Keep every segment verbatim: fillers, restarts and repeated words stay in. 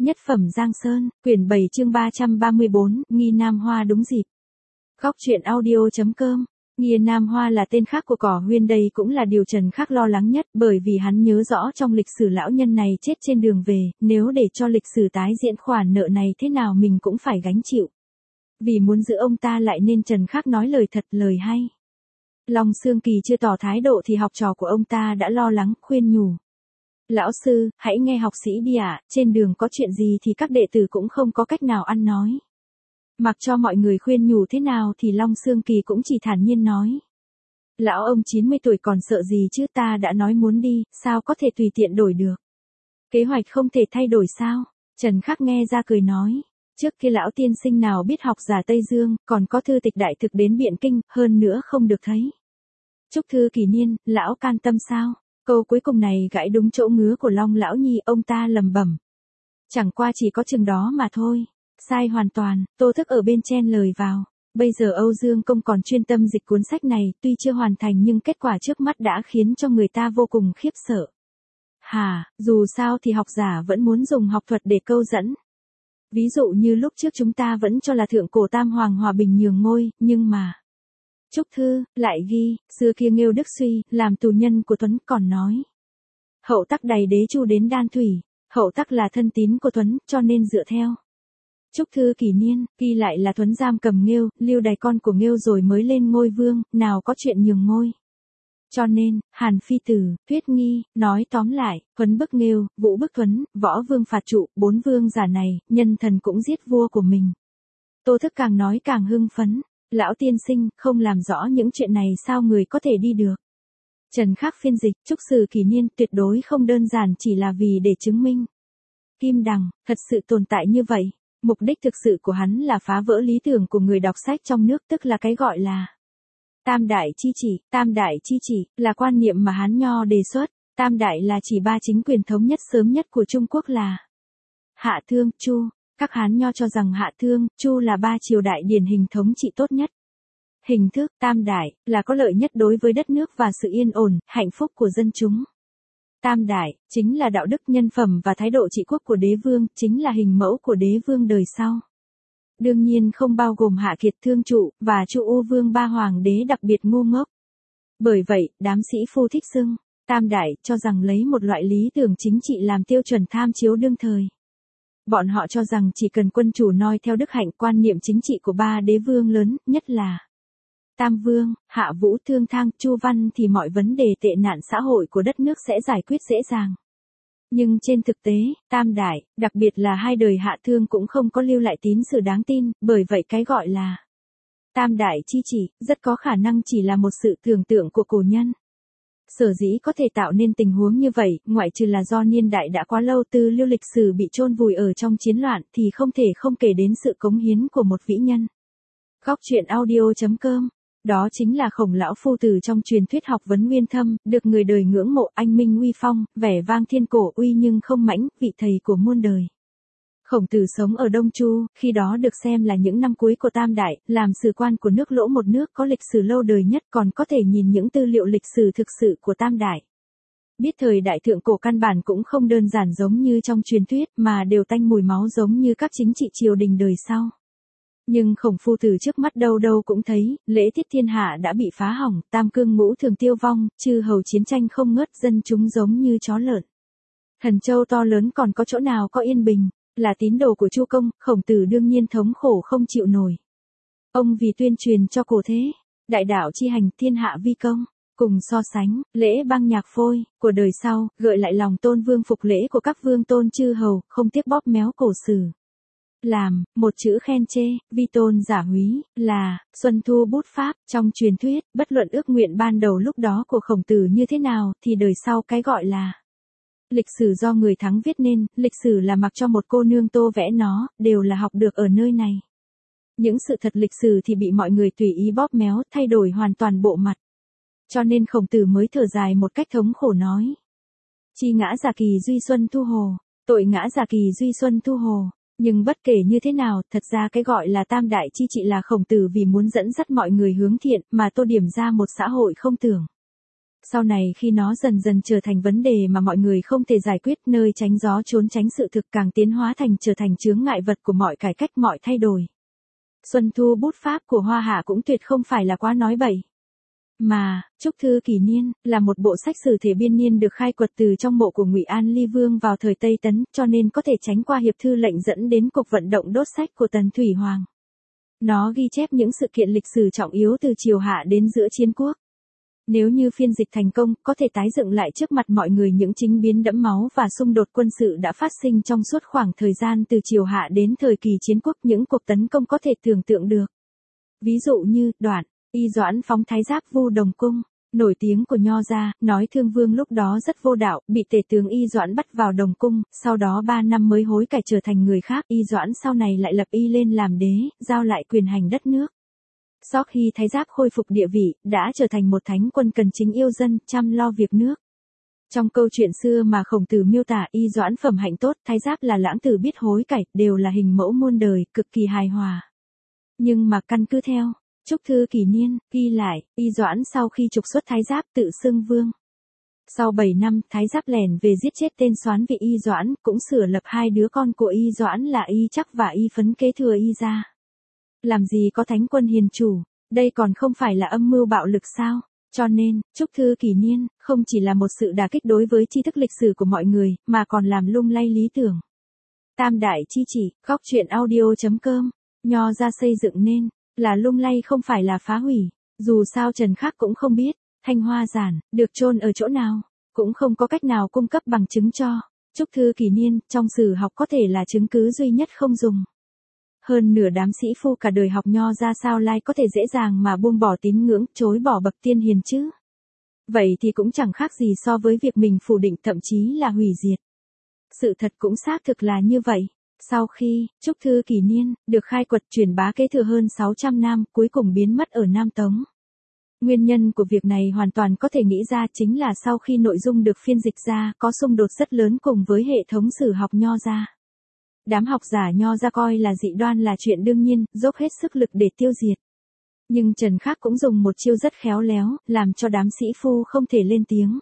Nhất phẩm Giang Sơn, quyển bảy chương ba trăm ba mươi bốn, Nghi Nam Hoa đúng dịp. Góc truyện audio.com. Nghi Nam Hoa là tên khác của cỏ huyên, đây cũng là điều Trần Khắc lo lắng nhất, bởi vì hắn nhớ rõ trong lịch sử lão nhân này chết trên đường về, nếu để cho lịch sử tái diễn khoản nợ này thế nào mình cũng phải gánh chịu. Vì muốn giữ ông ta lại nên Trần Khắc nói lời thật lời hay. Long Xương Kỳ chưa tỏ thái độ thì học trò của ông ta đã lo lắng, khuyên nhủ. Lão sư, hãy nghe học sĩ đi ạ, à, trên đường có chuyện gì thì các đệ tử cũng không có cách nào ăn nói. Mặc cho mọi người khuyên nhủ thế nào thì Long Xương Kỳ cũng chỉ thản nhiên nói. Lão ông chín mươi tuổi còn sợ gì chứ, ta đã nói muốn đi, sao có thể tùy tiện đổi được. Kế hoạch không thể thay đổi sao? Trần Khắc nghe ra cười nói. Trước kia lão tiên sinh nào biết học giả Tây Dương, còn có thư tịch đại thực đến Biện Kinh, hơn nữa không được thấy. Chúc thư kỷ niên, lão can tâm sao? Câu cuối cùng này gãi đúng chỗ ngứa của Long lão nhi, ông ta lầm bẩm. Chẳng qua chỉ có chừng đó mà thôi. Sai hoàn toàn, Tô Thức ở bên chen lời vào. Bây giờ Âu Dương Công còn chuyên tâm dịch cuốn sách này, tuy chưa hoàn thành nhưng kết quả trước mắt đã khiến cho người ta vô cùng khiếp sợ. Hà, dù sao thì học giả vẫn muốn dùng học thuật để câu dẫn. Ví dụ như lúc trước chúng ta vẫn cho là thượng cổ tam hoàng hòa bình nhường ngôi, nhưng mà... Trúc Thư, lại ghi, xưa kia Nghêu Đức Suy, làm tù nhân của Tuấn, còn nói. Hậu tắc đày đế chu đến Đan Thủy, hậu tắc là thân tín của Tuấn, cho nên dựa theo. Trúc Thư kỷ niên, ghi lại là Tuấn giam cầm Nghêu, lưu đày con của Nghêu rồi mới lên ngôi vương, nào có chuyện nhường ngôi. Cho nên, Hàn Phi Tử, Thuyết Nghi, nói tóm lại, Tuấn bức Nghêu, Vũ bức Tuấn, Võ Vương phạt trụ, bốn vương giả này, nhân thần cũng giết vua của mình. Tô Thức càng nói càng hưng phấn. Lão tiên sinh, không làm rõ những chuyện này sao người có thể đi được. Trần Khắc phiên dịch, Trúc Sử kỷ niên tuyệt đối không đơn giản chỉ là vì để chứng minh. Kim Đằng, thật sự tồn tại như vậy. Mục đích thực sự của hắn là phá vỡ lý tưởng của người đọc sách trong nước, tức là cái gọi là Tam Đại Chi Chỉ. Tam Đại Chi Chỉ là quan niệm mà Hán Nho đề xuất. Tam Đại là chỉ ba chính quyền thống nhất sớm nhất của Trung Quốc là Hạ Thương, Chu. Các Hán Nho cho rằng Hạ Thương, Chu là ba triều đại điển hình thống trị tốt nhất. Hình thức Tam Đại là có lợi nhất đối với đất nước và sự yên ổn, hạnh phúc của dân chúng. Tam Đại chính là đạo đức nhân phẩm và thái độ trị quốc của đế vương, chính là hình mẫu của đế vương đời sau. Đương nhiên không bao gồm Hạ Kiệt Thương Trụ và Chu U Vương ba hoàng đế đặc biệt ngu ngốc. Bởi vậy, đám sĩ phu thích xưng Tam Đại cho rằng lấy một loại lý tưởng chính trị làm tiêu chuẩn tham chiếu đương thời. Bọn họ cho rằng chỉ cần quân chủ noi theo đức hạnh, quan niệm chính trị của ba đế vương lớn, nhất là Tam Vương, Hạ Vũ, Thương Thang, Chu Văn thì mọi vấn đề tệ nạn xã hội của đất nước sẽ giải quyết dễ dàng. Nhưng trên thực tế, Tam Đại, đặc biệt là hai đời Hạ Thương cũng không có lưu lại tín sử đáng tin, bởi vậy cái gọi là Tam Đại Chi Chỉ, rất có khả năng chỉ là một sự tưởng tượng của cổ nhân. Sở dĩ có thể tạo nên tình huống như vậy, ngoại trừ là do niên đại đã quá lâu, tư lưu lịch sử bị chôn vùi ở trong chiến loạn, thì không thể không kể đến sự cống hiến của một vĩ nhân. Góc truyện audio.com. Đó chính là Khổng lão phu tử trong truyền thuyết học vấn nguyên thâm, được người đời ngưỡng mộ, anh minh uy phong, vẻ vang thiên cổ uy nhưng không mãnh, vị thầy của muôn đời. Khổng Tử sống ở Đông Chu, khi đó được xem là những năm cuối của Tam Đại, làm sử quan của nước Lỗ, một nước có lịch sử lâu đời nhất, còn có thể nhìn những tư liệu lịch sử thực sự của Tam Đại. Biết thời đại thượng cổ căn bản cũng không đơn giản giống như trong truyền thuyết, mà đều tanh mùi máu giống như các chính trị triều đình đời sau. Nhưng Khổng phu tử trước mắt đâu đâu cũng thấy, lễ tiết thiên hạ đã bị phá hỏng, tam cương ngũ thường tiêu vong, chư hầu chiến tranh không ngớt, dân chúng giống như chó lợn. Thần châu to lớn còn có chỗ nào có yên bình. Là tín đồ của Chu Công, Khổng Tử đương nhiên thống khổ không chịu nổi. Ông vì tuyên truyền cho cổ thế, đại đạo chi hành, thiên hạ vi công, cùng so sánh, lễ băng nhạc phôi, của đời sau, gợi lại lòng tôn vương phục lễ của các vương tôn chư hầu, không tiếc bóp méo cổ sử. Làm, một chữ khen chê, vi tôn giả húy, là, Xuân Thu bút pháp, trong truyền thuyết, bất luận ước nguyện ban đầu lúc đó của Khổng Tử như thế nào, thì đời sau cái gọi là lịch sử do người thắng viết nên, lịch sử là mặc cho một cô nương tô vẽ nó, đều là học được ở nơi này. Những sự thật lịch sử thì bị mọi người tùy ý bóp méo, thay đổi hoàn toàn bộ mặt. Cho nên Khổng Tử mới thở dài một cách thống khổ nói. Chi ngã giả kỳ duy xuân thu hồ, tội ngã giả kỳ duy xuân thu hồ. Nhưng bất kể như thế nào, thật ra cái gọi là Tam Đại Chi Trị là Khổng Tử vì muốn dẫn dắt mọi người hướng thiện, mà tô điểm ra một xã hội không tưởng. Sau này khi nó dần dần trở thành vấn đề mà mọi người không thể giải quyết, nơi tránh gió trốn tránh sự thực, càng tiến hóa thành trở thành chướng ngại vật của mọi cải cách, mọi thay đổi. Xuân Thu bút pháp của Hoa Hạ cũng tuyệt không phải là quá nói bậy. Mà, Trúc Thư Kỷ Niên, là một bộ sách sử thể biên niên được khai quật từ trong mộ của Ngụy An Ly Vương vào thời Tây Tấn, cho nên có thể tránh qua hiệp thư lệnh dẫn đến cuộc vận động đốt sách của Tần Thủy Hoàng. Nó ghi chép những sự kiện lịch sử trọng yếu từ triều Hạ đến giữa chiến quốc. Nếu như phiên dịch thành công, có thể tái dựng lại trước mặt mọi người những chính biến đẫm máu và xung đột quân sự đã phát sinh trong suốt khoảng thời gian từ triều Hạ đến thời kỳ chiến quốc, những cuộc tấn công có thể tưởng tượng được. Ví dụ như, đoạn, Y Doãn phóng thái giáp vu Đồng Cung, nổi tiếng của Nho gia, nói Thương Vương lúc đó rất vô đạo, bị tể tướng Y Doãn bắt vào Đồng Cung, sau đó ba năm mới hối cải trở thành người khác. Y Doãn sau này lại lập Y lên làm đế, giao lại quyền hành đất nước. Sau khi thái giáp khôi phục địa vị, đã trở thành một thánh quân cần chính yêu dân, chăm lo việc nước. Trong câu chuyện xưa mà Khổng Tử miêu tả, Y Doãn phẩm hạnh tốt, thái giáp là lãng tử biết hối cải, đều là hình mẫu muôn đời, cực kỳ hài hòa. Nhưng mà căn cứ theo Trúc Thư Kỷ Niên ghi lại, Y Doãn sau khi trục xuất thái giáp tự xưng vương. Sau bảy năm, thái giáp lẻn về giết chết tên soán vị Y Doãn, cũng sửa lập hai đứa con của Y Doãn là Y Chắc và Y Phấn kế thừa Y gia. Làm gì có thánh quân hiền chủ, đây còn không phải là âm mưu bạo lực sao? Cho nên, Trúc Thư Kỷ Niên không chỉ là một sự đả kích đối với tri thức lịch sử của mọi người, mà còn làm lung lay lý tưởng. Tam đại chi chỉ, góc truyện audio chấm com, Nho gia xây dựng nên là lung lay không phải là phá hủy. Dù sao Trần Khắc cũng không biết Thanh Hoa Giản được chôn ở chỗ nào, cũng không có cách nào cung cấp bằng chứng cho Trúc Thư Kỷ Niên trong sử học có thể là chứng cứ duy nhất không dùng. Hơn nửa đám sĩ phu cả đời học Nho ra sao lai có thể dễ dàng mà buông bỏ tín ngưỡng, chối bỏ bậc tiên hiền chứ? Vậy thì cũng chẳng khác gì so với việc mình phủ định, thậm chí là hủy diệt. Sự thật cũng xác thực là như vậy. Sau khi Trúc Thư Kỷ Niên được khai quật, truyền bá kế thừa hơn sáu trăm năm, cuối cùng biến mất ở Nam Tống. Nguyên nhân của việc này hoàn toàn có thể nghĩ ra chính là sau khi nội dung được phiên dịch ra, có xung đột rất lớn cùng với hệ thống sử học Nho gia. Đám học giả Nho gia coi là dị đoan là chuyện đương nhiên, dốc hết sức lực để tiêu diệt. Nhưng Trần Khắc cũng dùng một chiêu rất khéo léo, làm cho đám sĩ phu không thể lên tiếng.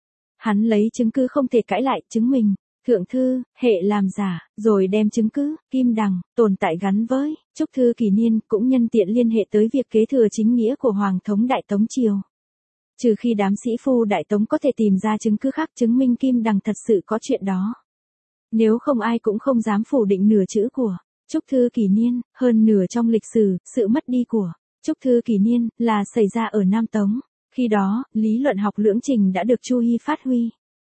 Hắn lấy chứng cứ không thể cãi lại, chứng minh Thượng Thư, hệ làm giả, rồi đem chứng cứ, Kim Đằng, tồn tại gắn với Trúc Thư Kỷ Niên, cũng nhân tiện liên hệ tới việc kế thừa chính nghĩa của Hoàng thống Đại Tống Triều. Trừ khi đám sĩ phu Đại Tống có thể tìm ra chứng cứ khác chứng minh Kim Đằng thật sự có chuyện đó. Nếu không ai cũng không dám phủ định nửa chữ của Trúc Thư Kỷ Niên. Hơn nửa trong lịch sử, sự mất đi của Trúc Thư Kỷ Niên là xảy ra ở Nam Tống. Khi đó, lý luận học lưỡng trình đã được Chu Hy phát huy.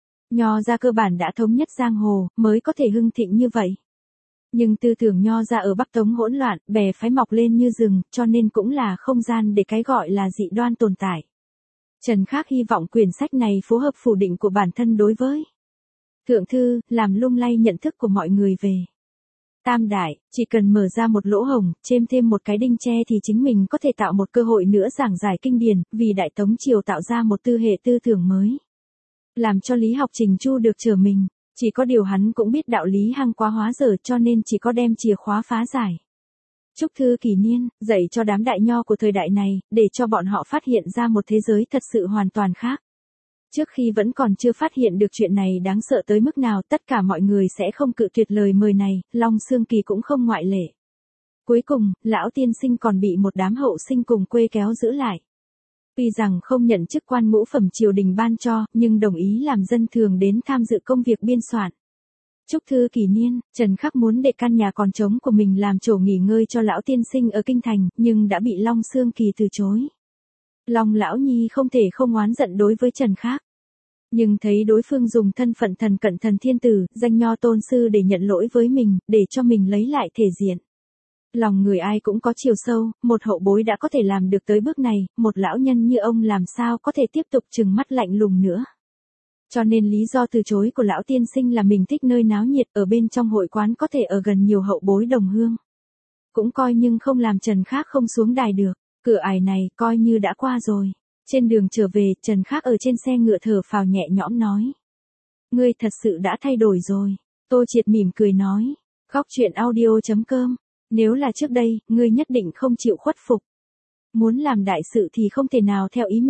Nho gia cơ bản đã thống nhất giang hồ, mới có thể hưng thịnh như vậy. Nhưng tư tưởng Nho gia ở Bắc Tống hỗn loạn, bè phái mọc lên như rừng, cho nên cũng là không gian để cái gọi là dị đoan tồn tại. Trần Khắc hy vọng quyển sách này phù hợp phủ định của bản thân đối với Thượng Thư, làm lung lay nhận thức của mọi người về Tam Đại. Chỉ cần mở ra một lỗ hổng, chêm thêm một cái đinh tre thì chính mình có thể tạo một cơ hội nữa giảng giải kinh điển, vì Đại Tống Triều tạo ra một tư hệ tư tưởng mới. Làm cho lý học Trình Chu được trở mình. Chỉ có điều hắn cũng biết đạo lý hăng quá hóa dở, cho nên chỉ có đem chìa khóa phá giải. Trúc Thư Kỷ Niên dạy cho đám đại nho của thời đại này, để cho bọn họ phát hiện ra một thế giới thật sự hoàn toàn khác. Trước khi vẫn còn chưa phát hiện được chuyện này đáng sợ tới mức nào, tất cả mọi người sẽ không cự tuyệt lời mời này, Long Xương Kỳ cũng không ngoại lệ. Cuối cùng, lão tiên sinh còn bị một đám hậu sinh cùng quê kéo giữ lại. Tuy rằng không nhận chức quan ngũ phẩm triều đình ban cho, nhưng đồng ý làm dân thường đến tham dự công việc biên soạn. Trúc Thư Kỷ Niên, Trần Khắc muốn để căn nhà còn trống của mình làm chỗ nghỉ ngơi cho lão tiên sinh ở kinh thành, nhưng đã bị Long Xương Kỳ từ chối. Long lão nhi không thể không oán giận đối với Trần Khắc. Nhưng thấy đối phương dùng thân phận thần cận thần thiên tử, danh nho tôn sư để nhận lỗi với mình, để cho mình lấy lại thể diện. Lòng người ai cũng có chiều sâu, một hậu bối đã có thể làm được tới bước này, một lão nhân như ông làm sao có thể tiếp tục trừng mắt lạnh lùng nữa. Cho nên lý do từ chối của lão tiên sinh là mình thích nơi náo nhiệt, ở bên trong hội quán có thể ở gần nhiều hậu bối đồng hương. Cũng coi nhưng không làm Trần Khắc không xuống đài được, cửa ải này coi như đã qua rồi. Trên đường trở về, Trần Khắc ở trên xe ngựa thở phào nhẹ nhõm nói. Ngươi thật sự đã thay đổi rồi. Tô Triệt mỉm cười nói. Góc truyện audio chấm com. Nếu là trước đây, ngươi nhất định không chịu khuất phục. Muốn làm đại sự thì không thể nào theo ý mình.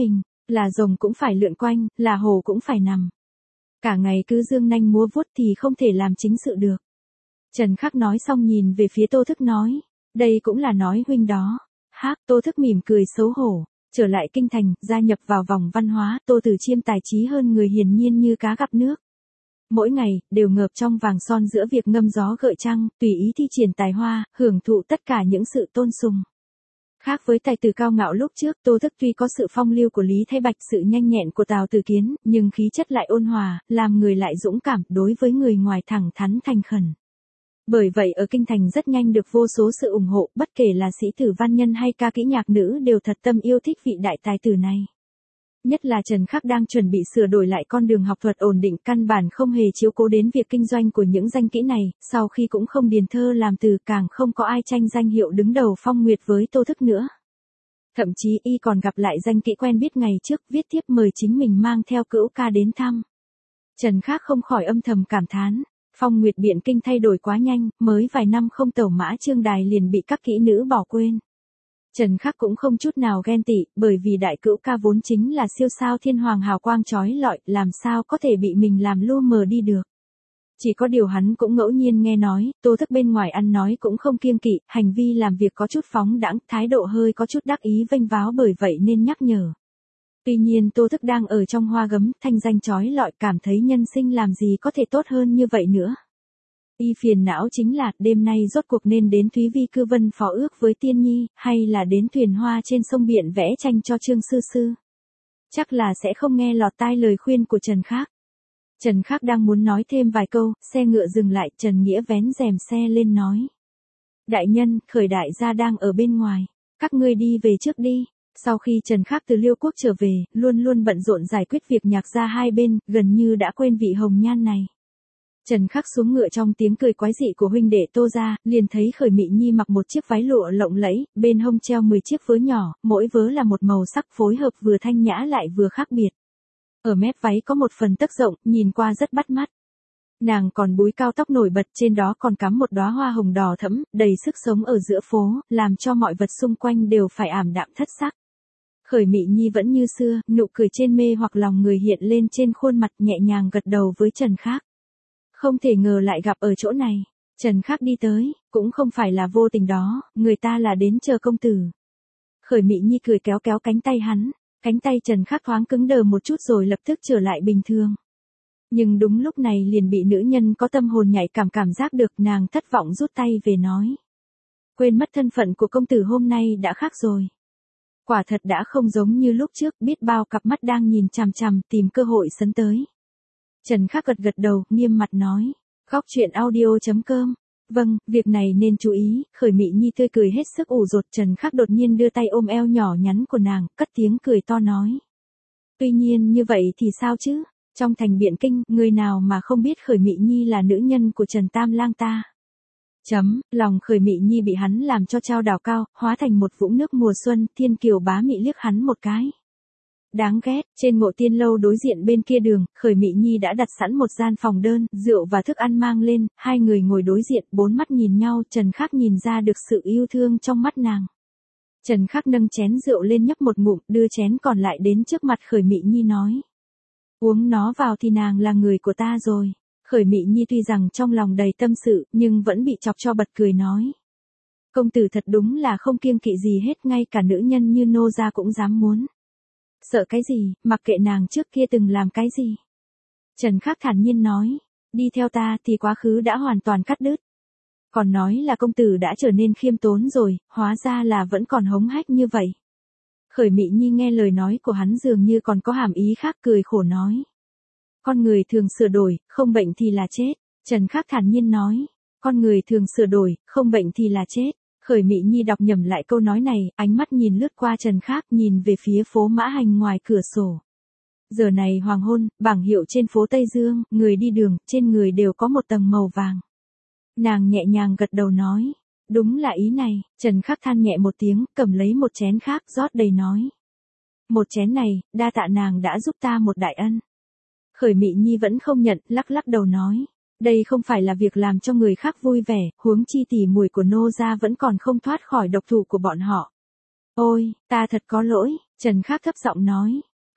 Là rồng cũng phải lượn quanh, là hổ cũng phải nằm. Cả ngày cứ dương nanh múa vuốt thì không thể làm chính sự được. Trần Khắc nói xong nhìn về phía Tô Thức nói, đây cũng là nói huynh đó. Hác, Tô Thức mỉm cười xấu hổ, trở lại kinh thành, gia nhập vào vòng văn hóa, Tô Tử Chiêm tài trí hơn người hiển nhiên như cá gặp nước. Mỗi ngày, đều ngợp trong vàng son giữa việc ngâm gió gợi trăng, tùy ý thi triển tài hoa, hưởng thụ tất cả những sự tôn sùng. Khác với tài tử cao ngạo lúc trước, Tô Thức tuy có sự phong lưu của Lý Thái Bạch, sự nhanh nhẹn của Tào Tử Kiến, nhưng khí chất lại ôn hòa, làm người lại dũng cảm, đối với người ngoài thẳng thắn thành khẩn. Bởi vậy ở kinh thành rất nhanh được vô số sự ủng hộ, bất kể là sĩ tử văn nhân hay ca kỹ nhạc nữ đều thật tâm yêu thích vị đại tài tử này. Nhất là Trần Khắc đang chuẩn bị sửa đổi lại con đường học thuật ổn định, căn bản không hề chiếu cố đến việc kinh doanh của những danh kỹ này, sau khi cũng không điền thơ làm từ, càng không có ai tranh danh hiệu đứng đầu phong nguyệt với Tô Thức nữa. Thậm chí y còn gặp lại danh kỹ quen biết ngày trước, viết thiếp mời chính mình mang theo cữu ca đến thăm. Trần Khắc không khỏi âm thầm cảm thán, phong nguyệt biện kinh thay đổi quá nhanh, mới vài năm không tẩu mã trương đài liền bị các kỹ nữ bỏ quên. Trần Khắc cũng không chút nào ghen tị, bởi vì đại cữu ca vốn chính là siêu sao thiên hoàng hào quang chói lọi, làm sao có thể bị mình làm lu mờ đi được. Chỉ có điều hắn cũng ngẫu nhiên nghe nói, Tô Thức bên ngoài ăn nói cũng không kiêng kỵ, hành vi làm việc có chút phóng đãng, thái độ hơi có chút đắc ý vênh váo, bởi vậy nên nhắc nhở. Tuy nhiên Tô Thức đang ở trong hoa gấm, thanh danh chói lọi, cảm thấy nhân sinh làm gì có thể tốt hơn như vậy nữa. Y phiền não chính là, đêm nay rốt cuộc nên đến Thúy Vi Cư Vân phó ước với Tiên Nhi, hay là đến thuyền hoa trên sông biển vẽ tranh cho Trương Sư Sư. Chắc là sẽ không nghe lọt tai lời khuyên của Trần Khắc. Trần Khắc đang muốn nói thêm vài câu, xe ngựa dừng lại, Trần Nghĩa vén rèm xe lên nói. Đại nhân, Khởi đại gia đang ở bên ngoài, các ngươi đi về trước đi. Sau khi Trần Khắc từ Liêu Quốc trở về, luôn luôn bận rộn giải quyết việc nhạc gia hai bên, gần như đã quên vị hồng nhan này. Trần Khắc xuống ngựa trong tiếng cười quái dị của huynh đệ Tô gia, liền thấy Khởi Mị Nhi mặc một chiếc váy lụa lộng lẫy, bên hông treo mười chiếc vớ nhỏ, mỗi vớ là một màu sắc phối hợp vừa thanh nhã lại vừa khác biệt. Ở mép váy có một phần tấc rộng, nhìn qua rất bắt mắt. Nàng còn búi cao tóc nổi bật, trên đó còn cắm một đóa hoa hồng đỏ thẫm, đầy sức sống ở giữa phố, làm cho mọi vật xung quanh đều phải ảm đạm thất sắc. Khởi Mị Nhi vẫn như xưa, nụ cười trên mê hoặc lòng người hiện lên trên khuôn mặt, nhẹ nhàng gật đầu với Trần Khắc. Không thể ngờ lại gặp ở chỗ này. Trần Khắc đi tới, cũng không phải là vô tình đó, người ta là đến chờ công tử. Khởi Mị Nhi cười kéo kéo cánh tay hắn, cánh tay Trần Khắc thoáng cứng đờ một chút rồi lập tức trở lại bình thường. Nhưng đúng lúc này liền bị nữ nhân có tâm hồn nhạy cảm cảm giác được, nàng thất vọng rút tay về nói. Quên mất thân phận của công tử hôm nay đã khác rồi. Quả thật đã không giống như lúc trước, biết bao cặp mắt đang nhìn chằm chằm tìm cơ hội sấn tới. Trần Khắc gật gật đầu, nghiêm mặt nói. Góc truyện audio chấm com. Vâng, việc này nên chú ý. Khởi Mị Nhi tươi cười hết sức ủ rột. Trần Khắc đột nhiên đưa tay ôm eo nhỏ nhắn của nàng, cất tiếng cười to nói. Tuy nhiên như vậy thì sao chứ? Trong thành Biện Kinh, người nào mà không biết Khởi Mị Nhi là nữ nhân của Trần Tam Lang ta. Chấm, lòng Khởi Mị Nhi bị hắn làm cho trao đảo cao, hóa thành một vũng nước mùa xuân. Thiên Kiều Bá Mị liếc hắn một cái. Đáng ghét, trên Ngộ Tiên lâu đối diện bên kia đường, Khởi Mị Nhi đã đặt sẵn một gian phòng đơn, rượu và thức ăn mang lên, hai người ngồi đối diện, bốn mắt nhìn nhau, Trần Khắc nhìn ra được sự yêu thương trong mắt nàng. Trần Khắc nâng chén rượu lên nhấp một ngụm, đưa chén còn lại đến trước mặt Khởi Mị Nhi nói. Uống nó vào thì nàng là người của ta rồi. Khởi Mị Nhi tuy rằng trong lòng đầy tâm sự, nhưng vẫn bị chọc cho bật cười nói. Công tử thật đúng là không kiêng kỵ gì hết, ngay cả nữ nhân như nô gia cũng dám muốn. Sợ cái gì, mặc kệ nàng trước kia từng làm cái gì. Trần Khắc thản nhiên nói, đi theo ta thì quá khứ đã hoàn toàn cắt đứt. Còn nói là công tử đã trở nên khiêm tốn rồi, hóa ra là vẫn còn hống hách như vậy. Khởi Mị Nhi nghe lời nói của hắn dường như còn có hàm ý khác, cười khổ nói. Con người thường sửa đổi, không bệnh thì là chết. Trần Khắc thản nhiên nói, con người thường sửa đổi, không bệnh thì là chết. Khởi Mị Nhi đọc nhầm lại câu nói này, ánh mắt nhìn lướt qua Trần Khắc, nhìn về phía phố Mã Hành ngoài cửa sổ. Giờ này hoàng hôn, bảng hiệu trên phố Tây Dương, người đi đường, trên người đều có một tầng màu vàng. Nàng nhẹ nhàng gật đầu nói, đúng là ý này. Trần Khắc than nhẹ một tiếng, cầm lấy một chén khác, rót đầy nói. Một chén này, đa tạ nàng đã giúp ta một đại ân. Khởi Mị Nhi vẫn không nhận, lắc lắc đầu nói. Đây không phải là việc làm cho người khác vui vẻ, huống chi tỉ muội của nô gia vẫn còn không thoát khỏi độc thủ của bọn họ. Ôi, ta thật có lỗi, Trần Khắc thấp giọng nói.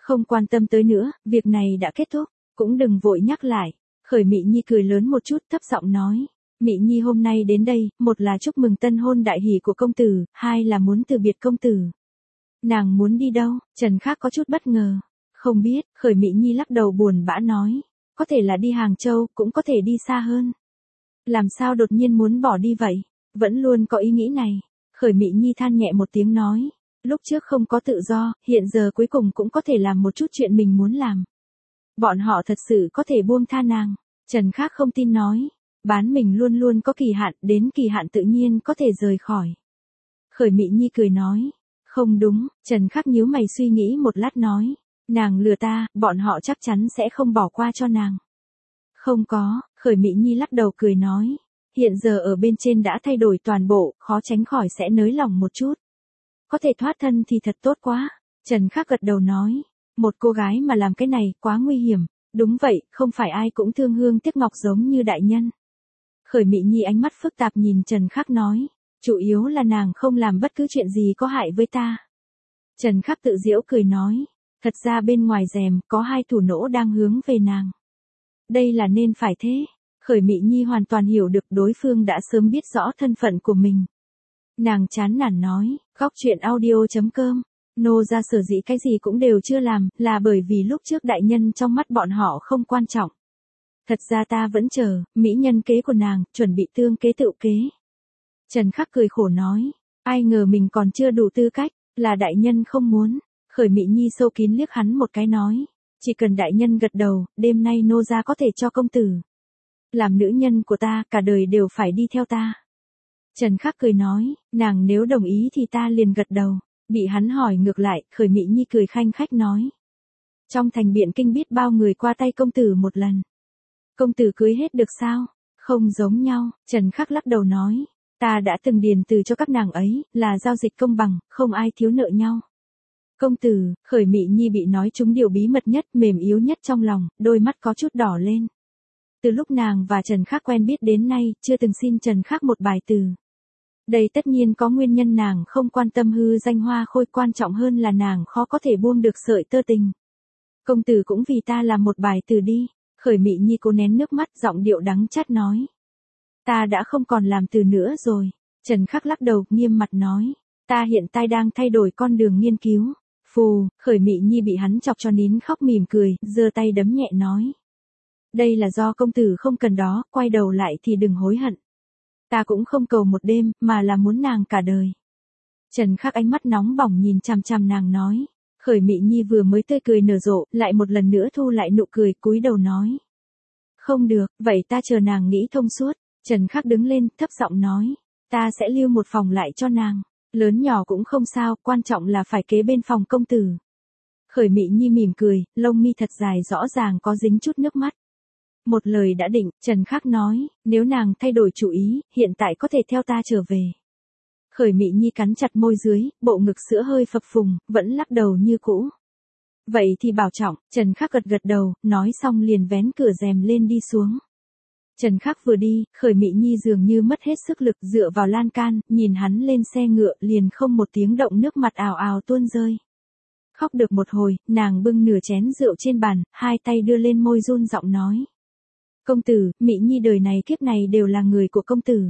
Không quan tâm tới nữa, việc này đã kết thúc, cũng đừng vội nhắc lại. Khởi Mị Nhi cười lớn một chút thấp giọng nói. Mị Nhi hôm nay đến đây, một là chúc mừng tân hôn đại hỷ của công tử, hai là muốn từ biệt công tử. Nàng muốn đi đâu? Trần Khắc có chút bất ngờ. Không biết, Khởi Mị Nhi lắc đầu buồn bã nói. Có thể là đi Hàng Châu, cũng có thể đi xa hơn. Làm sao đột nhiên muốn bỏ đi vậy? Vẫn luôn có ý nghĩ này. Khởi Mị Nhi than nhẹ một tiếng nói. Lúc trước không có tự do, hiện giờ cuối cùng cũng có thể làm một chút chuyện mình muốn làm. Bọn họ thật sự có thể buông tha nàng. Trần Khắc không tin nói. Bán mình luôn luôn có kỳ hạn, đến kỳ hạn tự nhiên có thể rời khỏi. Khởi Mị Nhi cười nói. Không đúng, Trần Khắc nhíu mày suy nghĩ một lát nói. Nàng lừa ta, bọn họ chắc chắn sẽ không bỏ qua cho nàng. Không có, Khởi Mị Nhi lắc đầu cười nói. Hiện giờ ở bên trên đã thay đổi toàn bộ, khó tránh khỏi sẽ nới lòng một chút. Có thể thoát thân thì thật tốt quá. Trần Khắc gật đầu nói. Một cô gái mà làm cái này, quá nguy hiểm. Đúng vậy, không phải ai cũng thương hương tiếc ngọc giống như đại nhân. Khởi Mị Nhi ánh mắt phức tạp nhìn Trần Khắc nói. Chủ yếu là nàng không làm bất cứ chuyện gì có hại với ta. Trần Khắc tự giễu cười nói. Thật ra bên ngoài rèm có hai thủ nỗ đang hướng về nàng. Đây là nên phải thế. Khởi Mị Nhi hoàn toàn hiểu được đối phương đã sớm biết rõ thân phận của mình. Nàng chán nản nói. Góc truyện audio chấm com. Nô ra sở dĩ cái gì cũng đều chưa làm, là bởi vì lúc trước đại nhân trong mắt bọn họ không quan trọng. Thật ra ta vẫn chờ, mỹ nhân kế của nàng, chuẩn bị tương kế tự kế. Trần Khắc cười khổ nói. Ai ngờ mình còn chưa đủ tư cách, là đại nhân không muốn. Khởi Mị Nhi sâu kín liếc hắn một cái nói. Chỉ cần đại nhân gật đầu, đêm nay nô gia có thể cho công tử. Làm nữ nhân của ta, cả đời đều phải đi theo ta. Trần Khắc cười nói, nàng nếu đồng ý thì ta liền gật đầu. Bị hắn hỏi ngược lại, Khởi Mị Nhi cười khanh khách nói. Trong thành Biện Kinh biết bao người qua tay công tử một lần. Công tử cưới hết được sao? Không giống nhau, Trần Khắc lắc đầu nói. Ta đã từng điền từ cho các nàng ấy, là giao dịch công bằng, không ai thiếu nợ nhau. Công tử, Khởi Mị Nhi bị nói trúng điều bí mật nhất, mềm yếu nhất trong lòng, đôi mắt có chút đỏ lên. Từ lúc nàng và Trần Khắc quen biết đến nay, chưa từng xin Trần Khắc một bài từ. Đây tất nhiên có nguyên nhân nàng không quan tâm hư danh hoa khôi, quan trọng hơn là nàng khó có thể buông được sợi tơ tình. Công tử cũng vì ta làm một bài từ đi. Khởi Mị Nhi cố nén nước mắt, giọng điệu đắng chát nói. Ta đã không còn làm từ nữa rồi. Trần Khắc lắc đầu, nghiêm mặt nói. Ta hiện tại đang thay đổi con đường nghiên cứu. Phù, Khởi Mị Nhi bị hắn chọc cho nín khóc mỉm cười, giơ tay đấm nhẹ nói. Đây là do công tử không cần đó, quay đầu lại thì đừng hối hận. Ta cũng không cầu một đêm, mà là muốn nàng cả đời. Trần Khắc ánh mắt nóng bỏng nhìn chằm chằm nàng nói. Khởi Mị Nhi vừa mới tươi cười nở rộ, lại một lần nữa thu lại nụ cười, cúi đầu nói. Không được, vậy ta chờ nàng nghĩ thông suốt. Trần Khắc đứng lên, thấp giọng nói. Ta sẽ lưu một phòng lại cho nàng. Lớn nhỏ cũng không sao, quan trọng là phải kế bên phòng công tử. Khởi Mị Nhi mỉm cười, lông mi thật dài rõ ràng có dính chút nước mắt. Một lời đã định, Trần Khắc nói, nếu nàng thay đổi chủ ý, hiện tại có thể theo ta trở về. Khởi Mị Nhi cắn chặt môi dưới, bộ ngực sữa hơi phập phùng, vẫn lắc đầu như cũ. Vậy thì bảo trọng, Trần Khắc gật gật đầu, nói xong liền vén cửa rèm lên đi xuống. Trần Khắc vừa đi, Khởi Mị Nhi dường như mất hết sức lực, dựa vào lan can, nhìn hắn lên xe ngựa, liền không một tiếng động, nước mặt ào ào tuôn rơi. Khóc được một hồi, nàng bưng nửa chén rượu trên bàn, hai tay đưa lên môi run giọng nói. Công tử, Mị Nhi đời này kiếp này đều là người của công tử.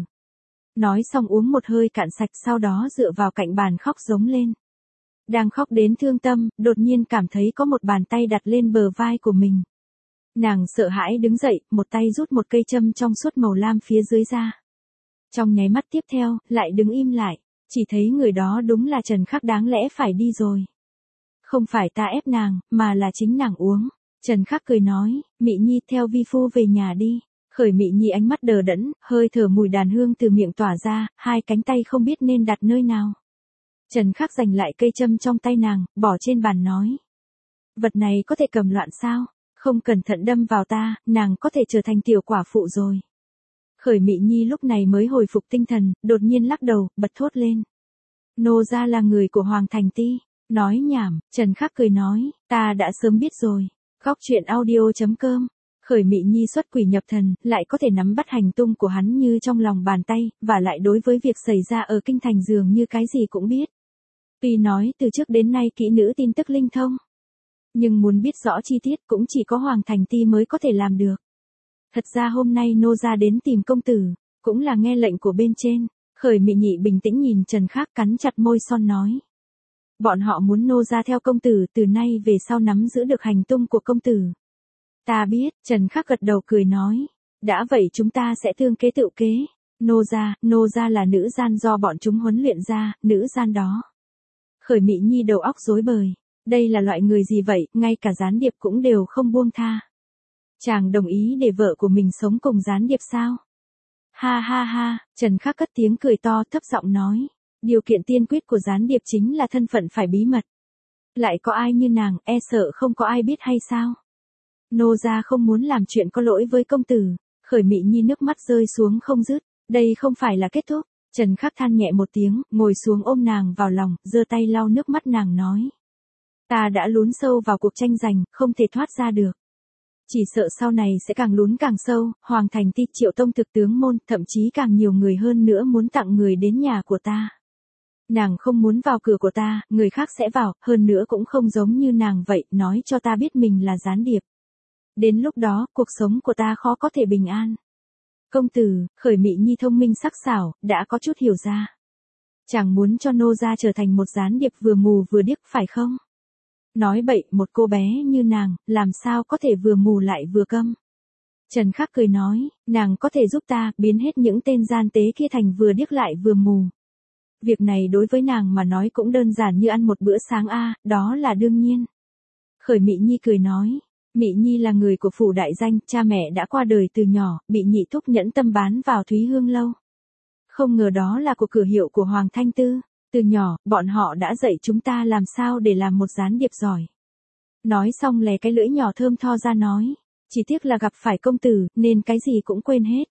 Nói xong uống một hơi cạn sạch, sau đó dựa vào cạnh bàn khóc giống lên. Đang khóc đến thương tâm, đột nhiên cảm thấy có một bàn tay đặt lên bờ vai của mình. Nàng sợ hãi đứng dậy, một tay rút một cây châm trong suốt màu lam phía dưới ra. Trong nháy mắt tiếp theo, lại đứng im lại, chỉ thấy người đó đúng là Trần Khắc, đáng lẽ phải đi rồi. Không phải ta ép nàng, mà là chính nàng uống. Trần Khắc cười nói, Mị Nhi theo vi phu về nhà đi. Khởi Mị Nhi ánh mắt đờ đẫn, hơi thở mùi đàn hương từ miệng tỏa ra, hai cánh tay không biết nên đặt nơi nào. Trần Khắc giành lại cây châm trong tay nàng, bỏ trên bàn nói. Vật này có thể cầm loạn sao? Không cẩn thận đâm vào ta, nàng có thể trở thành tiểu quả phụ rồi. Khởi Mị Nhi lúc này mới hồi phục tinh thần, đột nhiên lắc đầu, bật thốt lên. Nô gia là người của Hoàng Thành Ti. Nói nhảm, Trần Khắc cười nói, ta đã sớm biết rồi. Góc truyện audio chấm com. Khởi Mị Nhi xuất quỷ nhập thần, lại có thể nắm bắt hành tung của hắn như trong lòng bàn tay, và lại đối với việc xảy ra ở kinh thành dường như cái gì cũng biết. Tuy nói từ trước đến nay kỹ nữ tin tức linh thông. Nhưng muốn biết rõ chi tiết cũng chỉ có Hoàng Thành Ti mới có thể làm được. Thật ra hôm nay nô gia đến tìm công tử, cũng là nghe lệnh của bên trên. Khởi Mị Nhị bình tĩnh nhìn Trần Khắc cắn chặt môi son nói. Bọn họ muốn nô gia theo công tử từ nay về sau nắm giữ được hành tung của công tử. Ta biết, Trần Khắc gật đầu cười nói. Đã vậy chúng ta sẽ thương kế tự kế. Nô gia, nô gia là nữ gian do bọn chúng huấn luyện ra, nữ gian đó. Khởi Mị Nhi đầu óc rối bời. Đây là loại người gì vậy, ngay cả gián điệp cũng đều không buông tha. Chàng đồng ý để vợ của mình sống cùng gián điệp sao? Ha ha ha, Trần Khắc cất tiếng cười to thấp giọng nói. Điều kiện tiên quyết của gián điệp chính là thân phận phải bí mật. Lại có ai như nàng, e sợ không có ai biết hay sao? Nô gia không muốn làm chuyện có lỗi với công tử. Khởi Mị Nhi nước mắt rơi xuống không dứt. Đây không phải là kết thúc. Trần Khắc than nhẹ một tiếng, ngồi xuống ôm nàng vào lòng, giơ tay lau nước mắt nàng nói. Ta đã lún sâu vào cuộc tranh giành, không thể thoát ra được. Chỉ sợ sau này sẽ càng lún càng sâu, Hoàng Thành Ti, Triệu Tông thực tướng môn, thậm chí càng nhiều người hơn nữa muốn tặng người đến nhà của ta. Nàng không muốn vào cửa của ta, người khác sẽ vào, hơn nữa cũng không giống như nàng vậy, nói cho ta biết mình là gián điệp. Đến lúc đó, cuộc sống của ta khó có thể bình an. Công tử, Khởi Mị Nhi thông minh sắc sảo, đã có chút hiểu ra. Chàng muốn cho nô gia trở thành một gián điệp vừa mù vừa điếc phải không? Nói bậy, một cô bé như nàng, làm sao có thể vừa mù lại vừa câm. Trần Khắc cười nói, nàng có thể giúp ta biến hết những tên gian tế kia thành vừa điếc lại vừa mù. Việc này đối với nàng mà nói cũng đơn giản như ăn một bữa sáng a, đó là đương nhiên. Khởi Mị Nhi cười nói, Mị Nhi là người của phủ đại danh, cha mẹ đã qua đời từ nhỏ, bị nhị thúc nhẫn tâm bán vào Thúy Hương lâu. Không ngờ đó là của cửa hiệu của Hoàng Thanh Tư. Từ nhỏ, bọn họ đã dạy chúng ta làm sao để làm một gián điệp giỏi. Nói xong lè cái lưỡi nhỏ thơm tho ra nói. Chỉ tiếc là gặp phải công tử, nên cái gì cũng quên hết.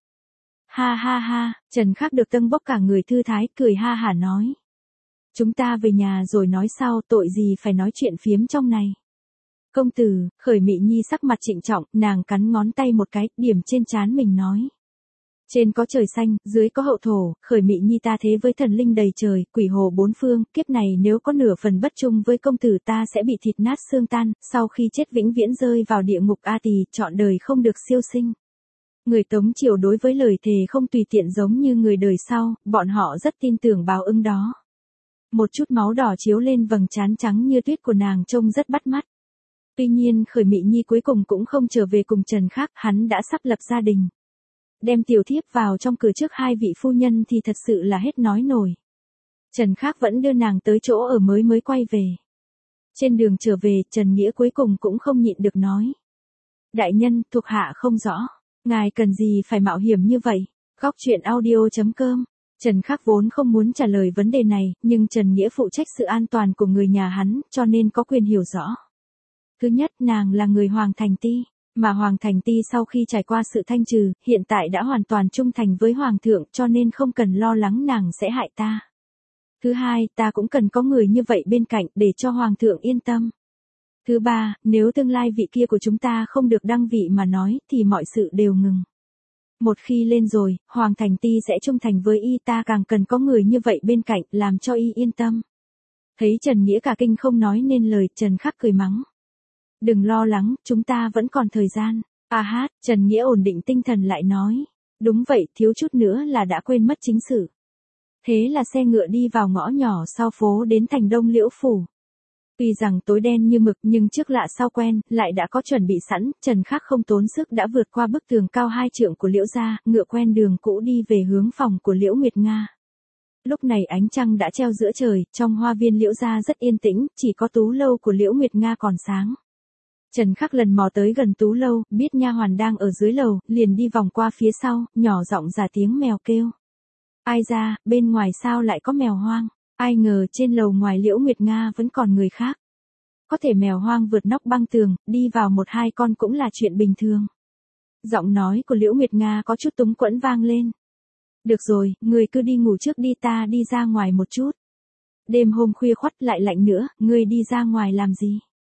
Ha ha ha, Trần Khắc được tâng bốc cả người thư thái, cười ha hả nói. Chúng ta về nhà rồi nói sau, tội gì phải nói chuyện phiếm trong này. Công tử, Khởi Mị Nhi sắc mặt trịnh trọng, nàng cắn ngón tay một cái, điểm trên trán mình nói. Trên có trời xanh, dưới có hậu thổ, Khởi Mị Nhi ta thế với thần linh đầy trời, quỷ hồ bốn phương, kiếp này nếu có nửa phần bất trung với công tử ta sẽ bị thịt nát xương tan, sau khi chết vĩnh viễn rơi vào địa ngục A Tỳ, trọn đời không được siêu sinh. Người Tống Triều đối với lời thề không tùy tiện giống như người đời sau, bọn họ rất tin tưởng báo ứng đó. Một chút máu đỏ chiếu lên vầng trán trắng như tuyết của nàng trông rất bắt mắt. Tuy nhiên Khởi Mị Nhi cuối cùng cũng không trở về cùng Trần Khắc, hắn đã sắp lập gia đình. Đem tiểu thiếp vào trong cửa trước hai vị phu nhân thì thật sự là hết nói nổi. Trần Khắc vẫn đưa nàng tới chỗ ở mới mới quay về. Trên đường trở về, Trần Nghĩa cuối cùng cũng không nhịn được nói. Đại nhân, thuộc hạ không rõ. Ngài cần gì phải mạo hiểm như vậy? Góc truyện audio chấm com. Trần Khắc vốn không muốn trả lời vấn đề này, nhưng Trần Nghĩa phụ trách sự an toàn của người nhà hắn, cho nên có quyền hiểu rõ. Thứ nhất, nàng là người Hoàng Thành Ti. Mà Hoàng Thành Ti sau khi trải qua sự thanh trừ, hiện tại đã hoàn toàn trung thành với Hoàng thượng cho nên không cần lo lắng nàng sẽ hại ta. Thứ hai, ta cũng cần có người như vậy bên cạnh để cho Hoàng thượng yên tâm. Thứ ba, nếu tương lai vị kia của chúng ta không được đăng vị mà nói thì mọi sự đều ngừng. Một khi lên rồi, Hoàng Thành Ti sẽ trung thành với y, ta càng cần có người như vậy bên cạnh làm cho y yên tâm. Thấy Trần Nghĩa cả kinh không nói nên lời, Trần Khắc cười mắng. Đừng lo lắng, chúng ta vẫn còn thời gian. À hát, Trần Nghĩa ổn định tinh thần lại nói. Đúng vậy, thiếu chút nữa là đã quên mất chính sự. Thế là xe ngựa đi vào ngõ nhỏ sau phố đến thành Đông Liễu Phủ. Tuy rằng tối đen như mực nhưng trước lạ sau quen, lại đã có chuẩn bị sẵn, Trần Khắc không tốn sức đã vượt qua bức tường cao hai trượng của Liễu gia, ngựa quen đường cũ đi về hướng phòng của Liễu Nguyệt Nga. Lúc này ánh trăng đã treo giữa trời, trong hoa viên Liễu gia rất yên tĩnh, chỉ có tú lâu của Liễu Nguyệt Nga còn sáng. Trần Khắc lần mò tới gần tú lâu, biết nha hoàn đang ở dưới lầu, liền đi vòng qua phía sau, nhỏ giọng giả tiếng mèo kêu. Ai ra, bên ngoài sao lại có mèo hoang? Ai ngờ trên lầu ngoài Liễu Nguyệt Nga vẫn còn người khác. Có thể mèo hoang vượt nóc băng tường, đi vào một hai con cũng là chuyện bình thường. Giọng nói của Liễu Nguyệt Nga có chút túng quẫn vang lên. Được rồi, người cứ đi ngủ trước đi, ta đi ra ngoài một chút. Đêm hôm khuya khoắt lại lạnh nữa, ngươi đi ra ngoài làm gì?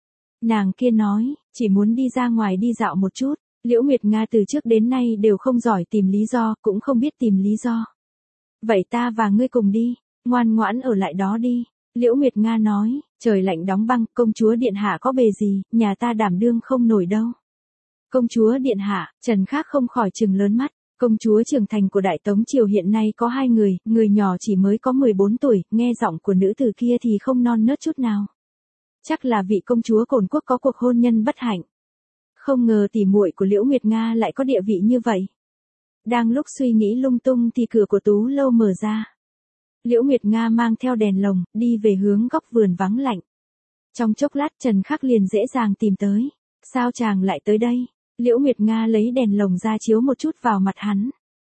Nàng kia nói, chỉ muốn đi ra ngoài đi dạo một chút. Liễu Nguyệt Nga từ trước đến nay đều không giỏi tìm lý do, cũng không biết tìm lý do. Vậy ta và ngươi cùng đi, ngoan ngoãn ở lại đó đi. Liễu Nguyệt Nga nói, trời lạnh đóng băng, công chúa điện hạ có bề gì, nhà ta đảm đương không nổi đâu. Công chúa điện hạ, Trần Khác không khỏi trừng lớn mắt. Công chúa trưởng thành của Đại Tống Triều hiện nay có hai người, người nhỏ chỉ mới có mười bốn tuổi, nghe giọng của nữ tử kia thì không non nớt chút nào. Chắc là vị công chúa Cổn Quốc có cuộc hôn nhân bất hạnh. Không ngờ tỉ muội của Liễu Nguyệt Nga lại có địa vị như vậy. Đang lúc suy nghĩ lung tung thì cửa của Tú Lâu mở ra. Liễu Nguyệt Nga mang theo đèn lồng, đi về hướng góc vườn vắng lạnh. Trong chốc lát Trần Khắc liền dễ dàng tìm tới. Sao chàng lại tới đây? Liễu Nguyệt Nga lấy đèn lồng ra chiếu một chút vào mặt hắn.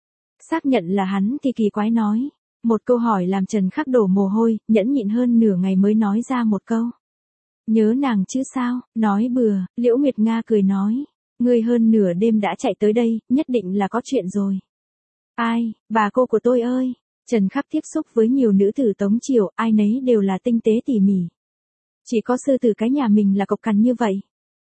Xác nhận là hắn thì kỳ quái nói. Một câu hỏi làm Trần Khắc đổ mồ hôi, nhẫn nhịn hơn nửa ngày mới nói ra một câu. Nhớ nàng chứ sao, nói bừa, Liễu Nguyệt Nga cười nói. Ngươi hơn nửa đêm đã chạy tới đây, nhất định là có chuyện rồi. Ai, bà cô của tôi ơi. Trần Khắc tiếp xúc với nhiều nữ tử Tống Triều, ai nấy đều là tinh tế tỉ mỉ. Chỉ có sư tử cái nhà mình là cộc cằn như vậy.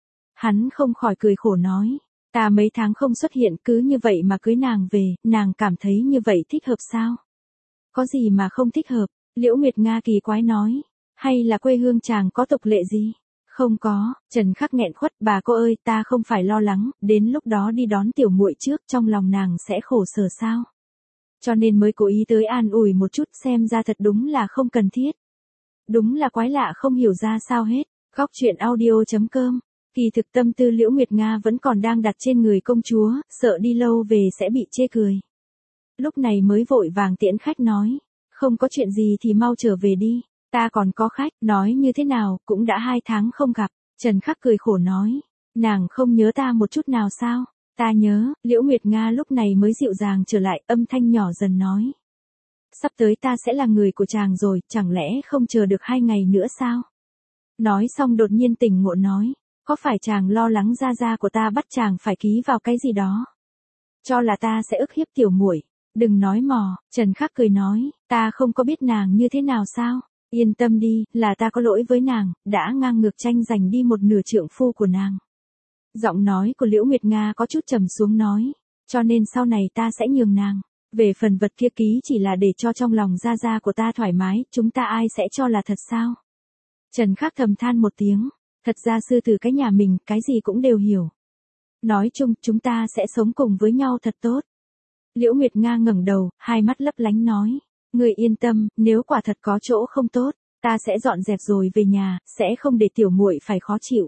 Hắn không khỏi cười khổ nói, ta mấy tháng không xuất hiện cứ như vậy mà cưới nàng về, nàng cảm thấy như vậy thích hợp sao? Có gì mà không thích hợp? Liễu Nguyệt Nga kỳ quái nói, hay là quê hương chàng có tục lệ gì? Không có, Trần Khắc nghẹn khuất, bà cô ơi, ta không phải lo lắng, đến lúc đó đi đón tiểu muội trước, trong lòng nàng sẽ khổ sở sao? Cho nên mới cố ý tới an ủi một chút, xem ra thật đúng là không cần thiết. Đúng là quái lạ không hiểu ra sao hết. Góc truyện audio chấm com. Kỳ thực tâm tư Liễu Nguyệt Nga vẫn còn đang đặt trên người công chúa, sợ đi lâu về sẽ bị chê cười. Lúc này mới vội vàng tiễn khách nói, không có chuyện gì thì mau trở về đi, ta còn có khách, nói như thế nào, cũng đã hai tháng không gặp. Trần Khắc cười khổ nói, nàng không nhớ ta một chút nào sao? Ta nhớ, Liễu Nguyệt Nga lúc này mới dịu dàng trở lại, âm thanh nhỏ dần nói. Sắp tới ta sẽ là người của chàng rồi, chẳng lẽ không chờ được hai ngày nữa sao? Nói xong đột nhiên tỉnh ngộ nói, có phải chàng lo lắng gia gia của ta bắt chàng phải ký vào cái gì đó? Cho là ta sẽ ức hiếp tiểu muội, đừng nói mò, Trần Khắc cười nói, ta không có biết nàng như thế nào sao? Yên tâm đi, là ta có lỗi với nàng, đã ngang ngược tranh giành đi một nửa trượng phu của nàng. Giọng nói của Liễu Nguyệt Nga có chút trầm xuống nói, cho nên sau này ta sẽ nhường nàng. Về phần vật kia ký chỉ là để cho trong lòng gia gia của ta thoải mái, chúng ta ai sẽ cho là thật sao? Trần Khắc thầm than một tiếng, thật ra sư tử cái nhà mình, cái gì cũng đều hiểu. Nói chung, chúng ta sẽ sống cùng với nhau thật tốt. Liễu Nguyệt Nga ngẩng đầu, hai mắt lấp lánh nói, người yên tâm, nếu quả thật có chỗ không tốt, ta sẽ dọn dẹp rồi về nhà, sẽ không để tiểu muội phải khó chịu.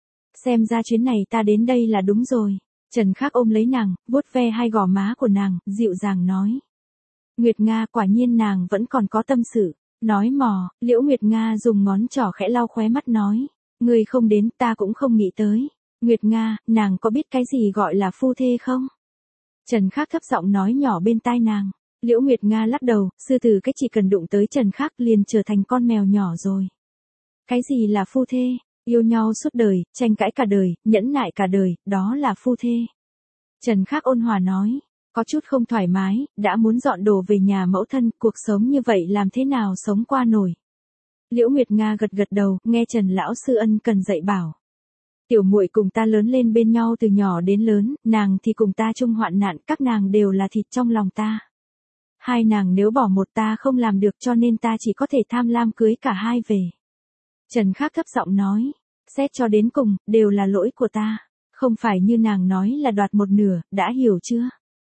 Xem ra chuyến này ta đến đây là đúng rồi. Trần Khắc ôm lấy nàng, vuốt ve hai gò má của nàng, dịu dàng nói. Nguyệt Nga, quả nhiên nàng vẫn còn có tâm sự. Nói mò, Liễu Nguyệt Nga dùng ngón trỏ khẽ lau khóe mắt nói. Người không đến, ta cũng không nghĩ tới. Nguyệt Nga, nàng có biết cái gì gọi là phu thê không? Trần Khắc thấp giọng nói nhỏ bên tai nàng. Liễu Nguyệt Nga lắc đầu, sư tử cách chỉ cần đụng tới Trần Khắc liền trở thành con mèo nhỏ rồi. Cái gì là phu thê? Yêu nhau suốt đời, tranh cãi cả đời, nhẫn nại cả đời, đó là phu thê. Trần Khắc ôn hòa nói, có chút không thoải mái, đã muốn dọn đồ về nhà mẫu thân, cuộc sống như vậy làm thế nào sống qua nổi. Liễu Nguyệt Nga gật gật đầu, nghe Trần lão sư ân cần dạy bảo. Tiểu muội cùng ta lớn lên bên nhau từ nhỏ đến lớn, nàng thì cùng ta chung hoạn nạn, các nàng đều là thịt trong lòng ta. Hai nàng nếu bỏ một ta không làm được cho nên ta chỉ có thể tham lam cưới cả hai về. Trần Khắc thấp giọng nói, xét cho đến cùng, đều là lỗi của ta, không phải như nàng nói là đoạt một nửa, đã hiểu chưa?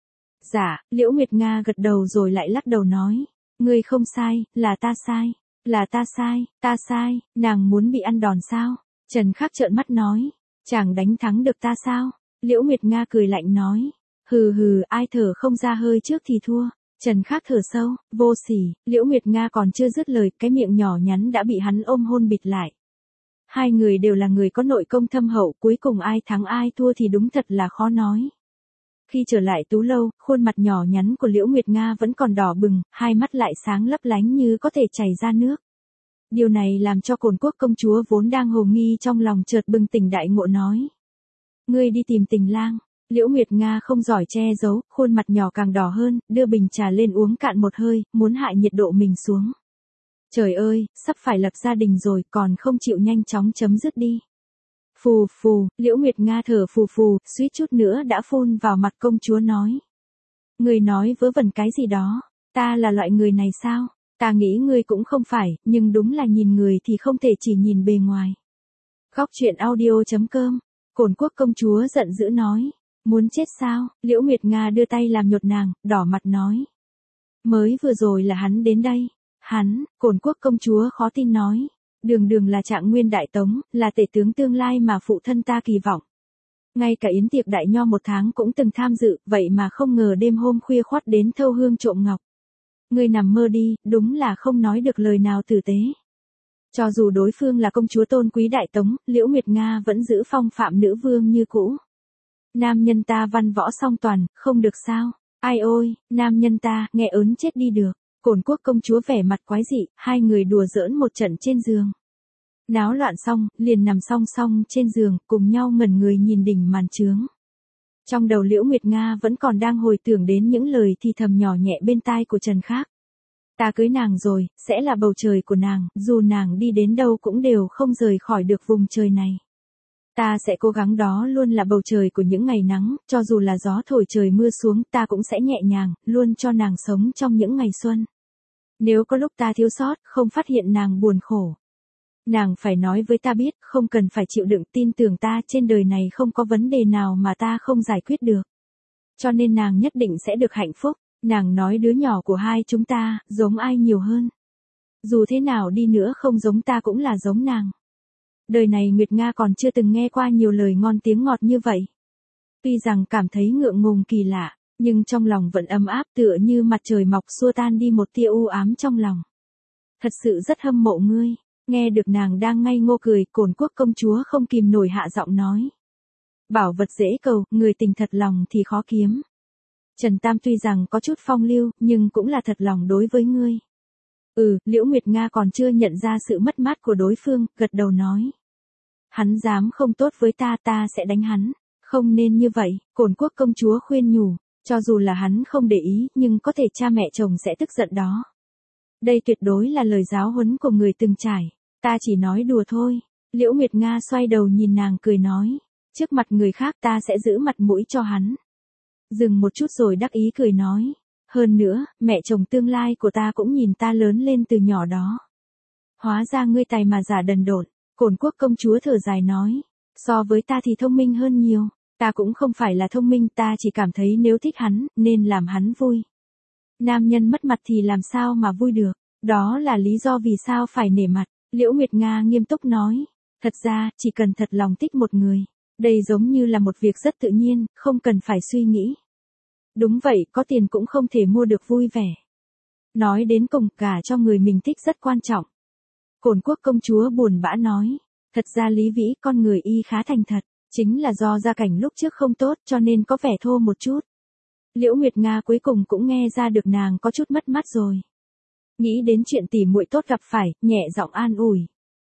Dạ, Liễu Nguyệt Nga gật đầu rồi lại lắc đầu nói, ngươi không sai, là ta sai, là ta sai, ta sai, nàng muốn bị ăn đòn sao? Trần Khắc trợn mắt nói, chàng đánh thắng được ta sao? Liễu Nguyệt Nga cười lạnh nói, hừ hừ, ai thở không ra hơi trước thì thua. Trần Khắc thở sâu, vô sỉ, Liễu Nguyệt Nga còn chưa dứt lời, cái miệng nhỏ nhắn đã bị hắn ôm hôn bịt lại. Hai người đều là người có nội công thâm hậu, cuối cùng ai thắng ai thua thì đúng thật là khó nói. Khi trở lại Tú Lâu, khuôn mặt nhỏ nhắn của Liễu Nguyệt Nga vẫn còn đỏ bừng, hai mắt lại sáng lấp lánh như có thể chảy ra nước. Điều này làm cho Cổn Quốc công chúa vốn đang hồ nghi trong lòng chợt bừng tỉnh đại ngộ nói. Ngươi đi tìm Tình Lang. Liễu Nguyệt Nga không giỏi che giấu, khuôn mặt nhỏ càng đỏ hơn, đưa bình trà lên uống cạn một hơi, muốn hạ nhiệt độ mình xuống. Trời ơi, sắp phải lập gia đình rồi, còn không chịu nhanh chóng chấm dứt đi. Phù phù, Liễu Nguyệt Nga thở phù phù, suýt chút nữa đã phun vào mặt công chúa nói. Người nói vớ vẩn cái gì đó, ta là loại người này sao? Ta nghĩ ngươi cũng không phải, nhưng đúng là nhìn người thì không thể chỉ nhìn bề ngoài. Góc truyện audio chấm com. Cổn Quốc công chúa giận dữ nói. Muốn chết sao? Liễu Nguyệt Nga đưa tay làm nhột nàng, đỏ mặt nói. Mới vừa rồi là hắn đến đây. Hắn, Cổn Quốc công chúa khó tin nói. Đường đường là Trạng Nguyên Đại Tống, là tể tướng tương lai mà phụ thân ta kỳ vọng. Ngay cả yến tiệc đại nho một tháng cũng từng tham dự, vậy mà không ngờ đêm hôm khuya khoắt đến thâu hương trộm ngọc. Ngươi nằm mơ đi, đúng là không nói được lời nào tử tế. Cho dù đối phương là công chúa tôn quý Đại Tống, Liễu Nguyệt Nga vẫn giữ phong phạm nữ vương như cũ. Nam nhân ta văn võ song toàn, không được sao? Ai ôi, nam nhân ta, nghe ớn chết đi được. Cổn Quốc công chúa vẻ mặt quái dị, hai người đùa giỡn một trận trên giường. Náo loạn xong, liền nằm song song trên giường, cùng nhau ngẩn người nhìn đỉnh màn trướng. Trong đầu Liễu Nguyệt Nga vẫn còn đang hồi tưởng đến những lời thì thầm nhỏ nhẹ bên tai của Trần Khác. Ta cưới nàng rồi, sẽ là bầu trời của nàng, dù nàng đi đến đâu cũng đều không rời khỏi được vùng trời này. Ta sẽ cố gắng đó luôn là bầu trời của những ngày nắng, cho dù là gió thổi trời mưa xuống, ta cũng sẽ nhẹ nhàng, luôn cho nàng sống trong những ngày xuân. Nếu có lúc ta thiếu sót, không phát hiện nàng buồn khổ. Nàng phải nói với ta biết, không cần phải chịu đựng, tin tưởng ta, trên đời này không có vấn đề nào mà ta không giải quyết được. Cho nên nàng nhất định sẽ được hạnh phúc. Nàng nói đứa nhỏ của hai chúng ta, giống ai nhiều hơn. Dù thế nào đi nữa không giống ta cũng là giống nàng. Đời này Nguyệt Nga còn chưa từng nghe qua nhiều lời ngon tiếng ngọt như vậy. Tuy rằng cảm thấy ngượng ngùng kỳ lạ, nhưng trong lòng vẫn ấm áp tựa như mặt trời mọc xua tan đi một tia u ám trong lòng. Thật sự rất hâm mộ ngươi. Nghe được nàng đang ngây ngô cười, Cổn Quốc công chúa không kìm nổi hạ giọng nói. Bảo vật dễ cầu, người tình thật lòng thì khó kiếm. Trần Tam tuy rằng có chút phong lưu, nhưng cũng là thật lòng đối với ngươi. Ừ, Liễu Nguyệt Nga còn chưa nhận ra sự mất mát của đối phương, gật đầu nói. Hắn dám không tốt với ta, ta sẽ đánh hắn. Không nên như vậy, Cổn Quốc công chúa khuyên nhủ, cho dù là hắn không để ý, nhưng có thể cha mẹ chồng sẽ tức giận đó. Đây tuyệt đối là lời giáo huấn của người từng trải. Ta chỉ nói đùa thôi. Liễu Nguyệt Nga xoay đầu nhìn nàng cười nói. Trước mặt người khác ta sẽ giữ mặt mũi cho hắn. Dừng một chút rồi đắc ý cười nói. Hơn nữa, mẹ chồng tương lai của ta cũng nhìn ta lớn lên từ nhỏ đó. Hóa ra ngươi tài mà giả đần độn. Cổn Quốc công chúa thở dài nói. So với ta thì thông minh hơn nhiều. Ta cũng không phải là thông minh, ta chỉ cảm thấy nếu thích hắn, nên làm hắn vui. Nam nhân mất mặt thì làm sao mà vui được. Đó là lý do vì sao phải nể mặt. Liễu Nguyệt Nga nghiêm túc nói. Thật ra, chỉ cần thật lòng thích một người. Đây giống như là một việc rất tự nhiên, không cần phải suy nghĩ. Đúng vậy, có tiền cũng không thể mua được vui vẻ. Nói đến cùng, cả cho người mình thích rất quan trọng. Cổn Quốc công chúa buồn bã nói. Thật ra Lý Vĩ, con người y khá thành thật. Chính là do gia cảnh lúc trước không tốt cho nên có vẻ thô một chút. Liễu Nguyệt Nga cuối cùng cũng nghe ra được nàng có chút mất mát rồi. Nghĩ đến chuyện tỉ muội tốt gặp phải, nhẹ giọng an ủi.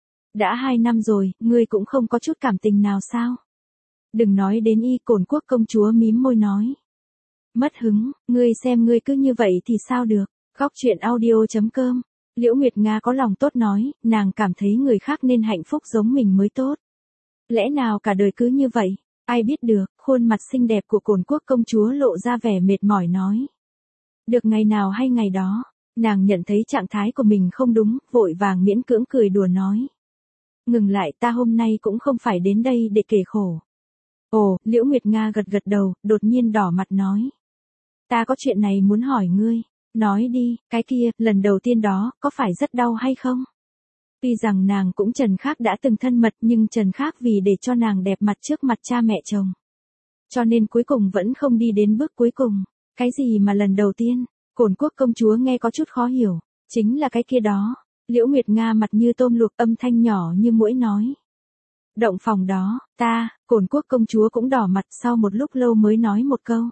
Đã hai năm rồi, ngươi cũng không có chút cảm tình nào sao? Đừng nói đến y, Cổn Quốc công chúa mím môi nói. Mất hứng, ngươi xem ngươi cứ như vậy thì sao được? Góc truyện audio chấm com. Liễu Nguyệt Nga có lòng tốt nói, nàng cảm thấy người khác nên hạnh phúc giống mình mới tốt. Lẽ nào cả đời cứ như vậy? Ai biết được, khuôn mặt xinh đẹp của Cổn Quốc công chúa lộ ra vẻ mệt mỏi nói. Được ngày nào hay ngày đó, nàng nhận thấy trạng thái của mình không đúng, vội vàng miễn cưỡng cười đùa nói. Ngừng lại, ta hôm nay cũng không phải đến đây để kể khổ. Ồ, Liễu Nguyệt Nga gật gật đầu, đột nhiên đỏ mặt nói. Ta có chuyện này muốn hỏi ngươi. Nói đi, cái kia, lần đầu tiên đó, có phải rất đau hay không? Tuy rằng nàng cũng Trần Khác đã từng thân mật, nhưng Trần Khác vì để cho nàng đẹp mặt trước mặt cha mẹ chồng. Cho nên cuối cùng vẫn không đi đến bước cuối cùng. Cái gì mà lần đầu tiên? Cổn Quốc công chúa nghe có chút khó hiểu. Chính là cái kia đó. Liễu Nguyệt Nga mặt như tôm luộc, âm thanh nhỏ như muỗi nói. Động phòng đó, ta, Cổn Quốc công chúa cũng đỏ mặt, sau một lúc lâu mới nói một câu.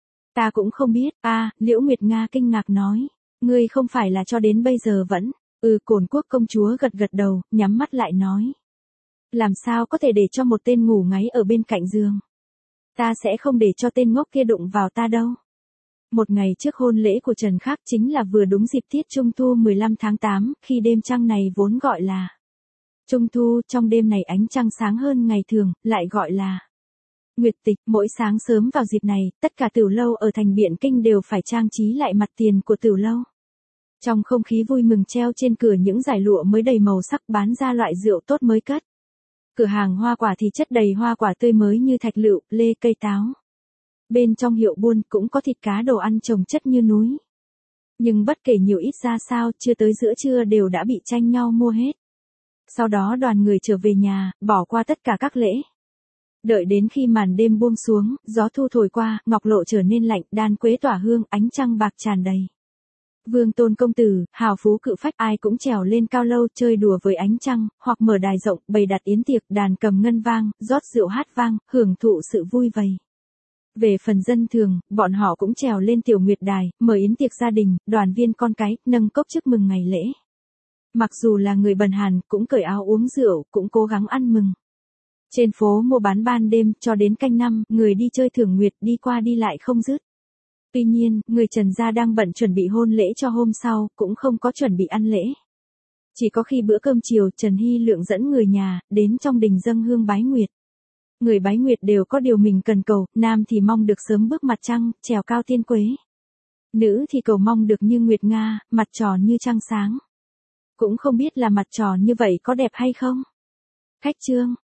Ta cũng không biết, a à, Liễu Nguyệt Nga kinh ngạc nói. Ngươi không phải là cho đến bây giờ vẫn. Ừ, Cổn Quốc công chúa gật gật đầu, nhắm mắt lại nói. Làm sao có thể để cho một tên ngủ ngáy ở bên cạnh giường. Ta sẽ không để cho tên ngốc kia đụng vào ta đâu. Một ngày trước hôn lễ của Trần Khác chính là vừa đúng dịp tiết Trung Thu mười lăm tháng tám, khi đêm trăng này vốn gọi là Trung Thu, trong đêm này ánh trăng sáng hơn ngày thường, lại gọi là Nguyệt Tịch. Mỗi sáng sớm vào dịp này, tất cả tiểu lâu ở thành Biện Kinh đều phải trang trí lại mặt tiền của tiểu lâu. Trong không khí vui mừng treo trên cửa những dải lụa mới đầy màu sắc bán ra loại rượu tốt mới cất. Cửa hàng hoa quả thì chất đầy hoa quả tươi mới như thạch lựu, lê, cây táo. Bên trong hiệu buôn cũng có thịt cá đồ ăn chồng chất như núi. Nhưng bất kể nhiều ít ra sao, chưa tới giữa trưa đều đã bị tranh nhau mua hết. Sau đó đoàn người trở về nhà, bỏ qua tất cả các lễ. Đợi đến khi màn đêm buông xuống, gió thu thổi qua, ngọc lộ trở nên lạnh, đàn quế tỏa hương, ánh trăng bạc tràn đầy. Vương tôn công tử, hào phú cự phách ai cũng trèo lên cao lâu chơi đùa với ánh trăng, hoặc mở đài rộng, bày đặt yến tiệc, đàn cầm ngân vang, rót rượu hát vang, hưởng thụ sự vui vầy. Về phần dân thường, bọn họ cũng trèo lên tiểu nguyệt đài, mở yến tiệc gia đình, đoàn viên con cái, nâng cốc chúc mừng ngày lễ. Mặc dù là người bần hàn, cũng cởi áo uống rượu, cũng cố gắng ăn mừng. Trên phố mua bán ban đêm, cho đến canh năm, người đi chơi thưởng nguyệt đi qua đi lại không dứt. Tuy nhiên, người Trần gia đang bận chuẩn bị hôn lễ cho hôm sau, cũng không có chuẩn bị ăn lễ. Chỉ có khi bữa cơm chiều, Trần Hy Lượng dẫn người nhà, đến trong đình dâng hương bái nguyệt. Người bái nguyệt đều có điều mình cần cầu, nam thì mong được sớm bước mặt trăng, trèo cao thiên quế. Nữ thì cầu mong được như nguyệt nga, mặt tròn như trăng sáng. Cũng không biết là mặt tròn như vậy có đẹp hay không? Khách trương.